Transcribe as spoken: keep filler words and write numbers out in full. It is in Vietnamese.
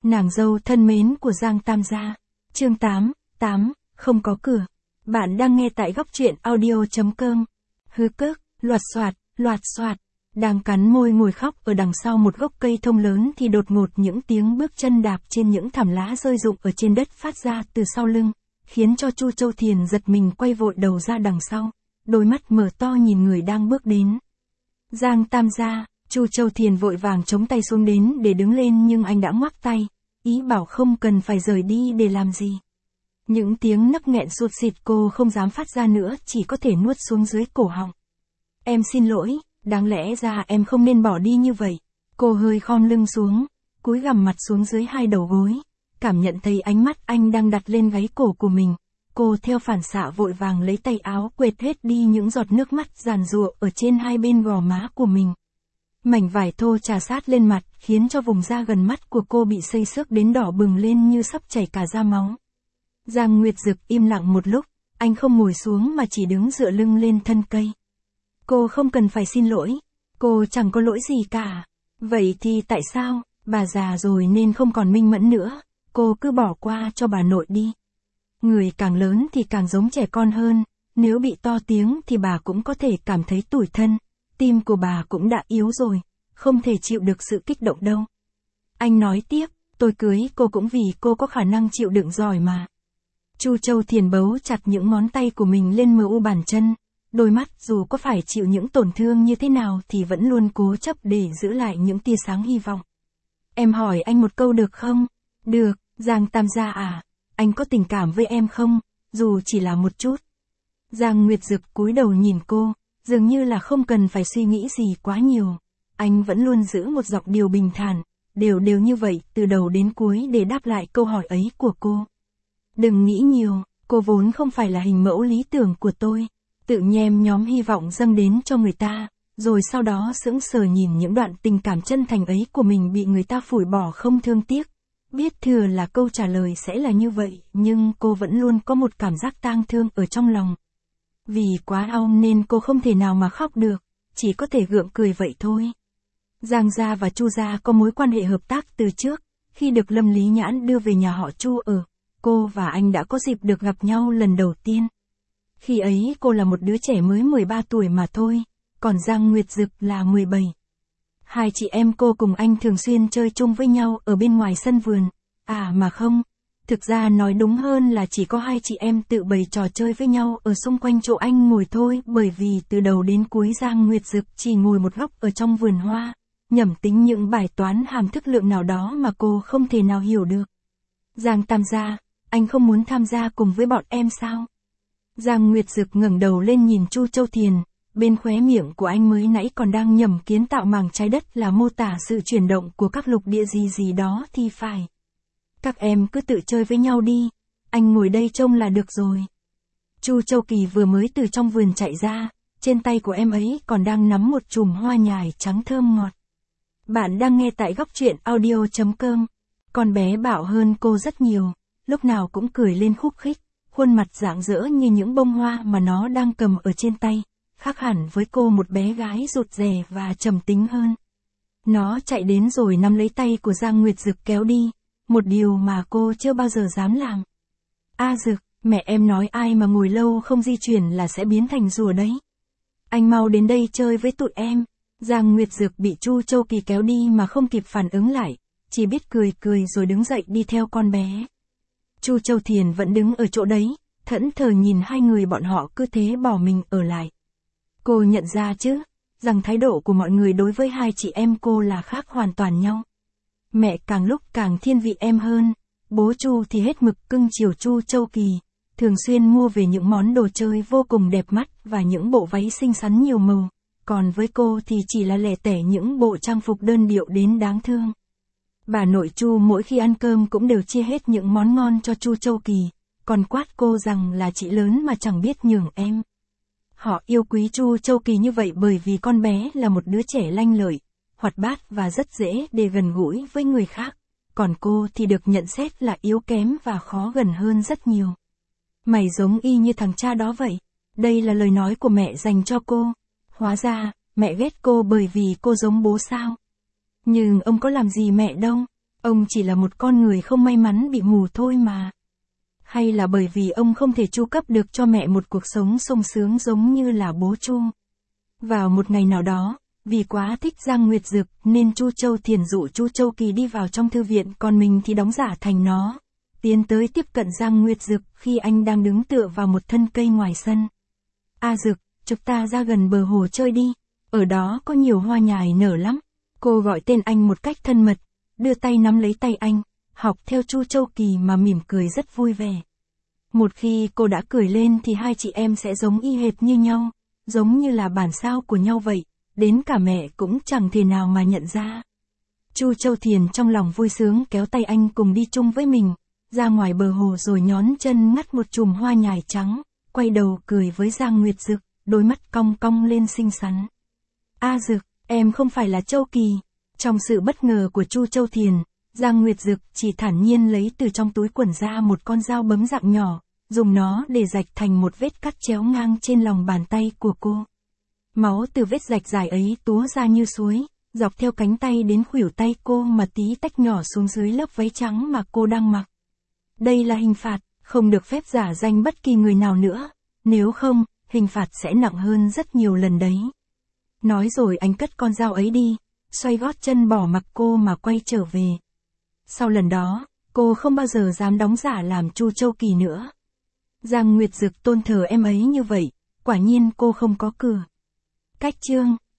Nàng dâu thân mến của Giang Tam Gia. Chương tám, tám, không có cửa. Bạn đang nghe tại góc truyện audio chấm com. Hư cước, loạt xoạt, loạt xoạt. Đang cắn môi ngồi khóc ở đằng sau một gốc cây thông lớn thì đột ngột những tiếng bước chân đạp trên những thảm lá rơi rụng ở trên đất phát ra từ sau lưng, khiến cho Chu Châu Thiền giật mình quay vội đầu ra đằng sau, đôi mắt mở to nhìn người đang bước đến. Giang Tam Gia. Chu Châu Thiền vội vàng chống tay xuống đến để đứng lên nhưng anh đã ngoắc tay, ý bảo không cần phải rời đi để làm gì. Những tiếng nấc nghẹn sụt sịt cô không dám phát ra nữa, chỉ có thể nuốt xuống dưới cổ họng. Em xin lỗi, đáng lẽ ra em không nên bỏ đi như vậy. Cô hơi khom lưng xuống, cúi gằm mặt xuống dưới hai đầu gối, cảm nhận thấy ánh mắt anh đang đặt lên gáy cổ của mình. Cô theo phản xạ vội vàng lấy tay áo quệt hết đi những giọt nước mắt giàn giụa ở trên hai bên gò má của mình. Mảnh vải thô trà sát lên mặt, khiến cho vùng da gần mắt của cô bị xây xước đến đỏ bừng lên như sắp chảy cả da máu. Giang Nguyệt Dực im lặng một lúc, anh không ngồi xuống mà chỉ đứng dựa lưng lên thân cây. Cô không cần phải xin lỗi, cô chẳng có lỗi gì cả. Vậy thì tại sao, bà già rồi nên không còn minh mẫn nữa, cô cứ bỏ qua cho bà nội đi. Người càng lớn thì càng giống trẻ con hơn, nếu bị to tiếng thì bà cũng có thể cảm thấy tủi thân. Tim của bà cũng đã yếu rồi, không thể chịu được sự kích động đâu. Anh nói tiếp, tôi cưới cô cũng vì cô có khả năng chịu đựng giỏi mà. Chu Châu Thiền bấu chặt những ngón tay của mình lên mờ u bàn chân, đôi mắt dù có phải chịu những tổn thương như thế nào thì vẫn luôn cố chấp để giữ lại những tia sáng hy vọng. Em hỏi anh một câu được không? Được, Giang Tam Gia à, anh có tình cảm với em không, dù chỉ là một chút. Giang Nguyệt Dực cúi đầu nhìn cô. Dường như là không cần phải suy nghĩ gì quá nhiều. Anh vẫn luôn giữ một giọng điệu bình thản, đều đều như vậy từ đầu đến cuối để đáp lại câu hỏi ấy của cô. Đừng nghĩ nhiều, cô vốn không phải là hình mẫu lý tưởng của tôi. Tự nhem nhóm hy vọng dâng đến cho người ta, rồi sau đó sững sờ nhìn những đoạn tình cảm chân thành ấy của mình bị người ta phủi bỏ không thương tiếc. Biết thừa là câu trả lời sẽ là như vậy, nhưng cô vẫn luôn có một cảm giác tang thương ở trong lòng. Vì quá đau nên cô không thể nào mà khóc được, chỉ có thể gượng cười vậy thôi. Giang gia và Chu gia có mối quan hệ hợp tác từ trước, khi được Lâm Lý Nhãn đưa về nhà họ Chu ở, cô và anh đã có dịp được gặp nhau lần đầu tiên. Khi ấy cô là một đứa trẻ mới mười ba tuổi mà thôi, còn Giang Nguyệt Dực là mười bảy. Hai chị em cô cùng anh thường xuyên chơi chung với nhau ở bên ngoài sân vườn, à mà không. Thực ra nói đúng hơn là chỉ có hai chị em tự bày trò chơi với nhau ở xung quanh chỗ anh ngồi thôi, bởi vì từ đầu đến cuối Giang Nguyệt Dực chỉ ngồi một góc ở trong vườn hoa, nhẩm tính những bài toán hàm thức lượng nào đó mà cô không thể nào hiểu được. Giang Tam Gia, anh không muốn tham gia cùng với bọn em sao? Giang Nguyệt Dực ngẩng đầu lên nhìn Chu Châu Thiền, bên khóe miệng của anh mới nãy còn đang nhẩm kiến tạo màng trái đất là mô tả sự chuyển động của các lục địa gì gì đó thì phải. Các em cứ tự chơi với nhau đi, anh ngồi đây trông là được rồi. Chu Châu Kỳ vừa mới từ trong vườn chạy ra, trên tay của em ấy còn đang nắm một chùm hoa nhài trắng thơm ngọt. Bạn đang nghe tại góc truyện audio chấm com. Con bé bạo hơn cô rất nhiều, lúc nào cũng cười lên khúc khích, khuôn mặt rạng rỡ như những bông hoa mà nó đang cầm ở trên tay, khác hẳn với cô một bé gái rụt rè và trầm tính hơn. Nó chạy đến rồi nắm lấy tay của Giang Nguyệt Dực kéo đi. Một điều mà cô chưa bao giờ dám làm. A Dực, mẹ em nói ai mà ngồi lâu không di chuyển là sẽ biến thành rùa đấy. Anh mau đến đây chơi với tụi em. Giang Nguyệt Dực bị Chu Châu Kỳ kéo đi mà không kịp phản ứng lại, chỉ biết cười cười rồi đứng dậy đi theo con bé. Chu Châu Thiền vẫn đứng ở chỗ đấy, thẫn thờ nhìn hai người bọn họ cứ thế bỏ mình ở lại. Cô nhận ra chứ, rằng thái độ của mọi người đối với hai chị em cô là khác hoàn toàn nhau. Mẹ càng lúc càng thiên vị em hơn, bố Chu thì hết mực cưng chiều Chu Châu Kỳ, thường xuyên mua về những món đồ chơi vô cùng đẹp mắt và những bộ váy xinh xắn nhiều màu, còn với cô thì chỉ là lẻ tẻ những bộ trang phục đơn điệu đến đáng thương. Bà nội Chu mỗi khi ăn cơm cũng đều chia hết những món ngon cho Chu Châu Kỳ, còn quát cô rằng là chị lớn mà chẳng biết nhường em. Họ yêu quý Chu Châu Kỳ như vậy bởi vì con bé là một đứa trẻ lanh lợi, hoạt bát và rất dễ để gần gũi với người khác, còn cô thì được nhận xét là yếu kém và khó gần hơn rất nhiều. Mày giống y như thằng cha đó vậy. Đây là lời nói của mẹ dành cho cô. Hóa ra, mẹ ghét cô bởi vì cô giống bố sao? Nhưng ông có làm gì mẹ đâu. Ông chỉ là một con người không may mắn bị mù thôi mà. Hay là bởi vì ông không thể chu cấp được cho mẹ một cuộc sống sung sướng giống như là bố Chu. Vào một ngày nào đó, vì quá thích Giang Nguyệt Dực nên Chu Châu Thiền dụ Chu Châu Kỳ đi vào trong thư viện, còn mình thì đóng giả thành nó, tiến tới tiếp cận Giang Nguyệt Dực khi anh đang đứng tựa vào một thân cây ngoài sân. A Dực, chúng ta ra gần bờ hồ chơi đi, ở đó có nhiều hoa nhài nở lắm. Cô gọi tên anh một cách thân mật, đưa tay nắm lấy tay anh, học theo Chu Châu Kỳ mà mỉm cười rất vui vẻ. Một khi cô đã cười lên thì hai chị em sẽ giống y hệt như nhau, giống như là bản sao của nhau vậy, đến cả mẹ cũng chẳng thể nào mà nhận ra. Chu Châu Thiền trong lòng vui sướng kéo tay anh cùng đi chung với mình, ra ngoài bờ hồ rồi nhón chân ngắt một chùm hoa nhài trắng, quay đầu cười với Giang Nguyệt Dực, đôi mắt cong cong lên xinh xắn. A Dực, em không phải là Châu Kỳ. Trong sự bất ngờ của Chu Châu Thiền, Giang Nguyệt Dực chỉ thản nhiên lấy từ trong túi quần ra một con dao bấm dạng nhỏ, dùng nó để rạch thành một vết cắt chéo ngang trên lòng bàn tay của cô. Máu từ vết rạch dài ấy túa ra như suối, dọc theo cánh tay đến khuỷu tay cô mà tí tách nhỏ xuống dưới lớp váy trắng mà cô đang mặc. Đây là hình phạt, không được phép giả danh bất kỳ người nào nữa, nếu không, hình phạt sẽ nặng hơn rất nhiều lần đấy. Nói rồi anh cất con dao ấy đi, xoay gót chân bỏ mặc cô mà quay trở về. Sau lần đó, cô không bao giờ dám đóng giả làm Chu Châu Kỳ nữa. Giang Nguyệt Dực tôn thờ em ấy như vậy, quả nhiên cô không có cửa. Cách chương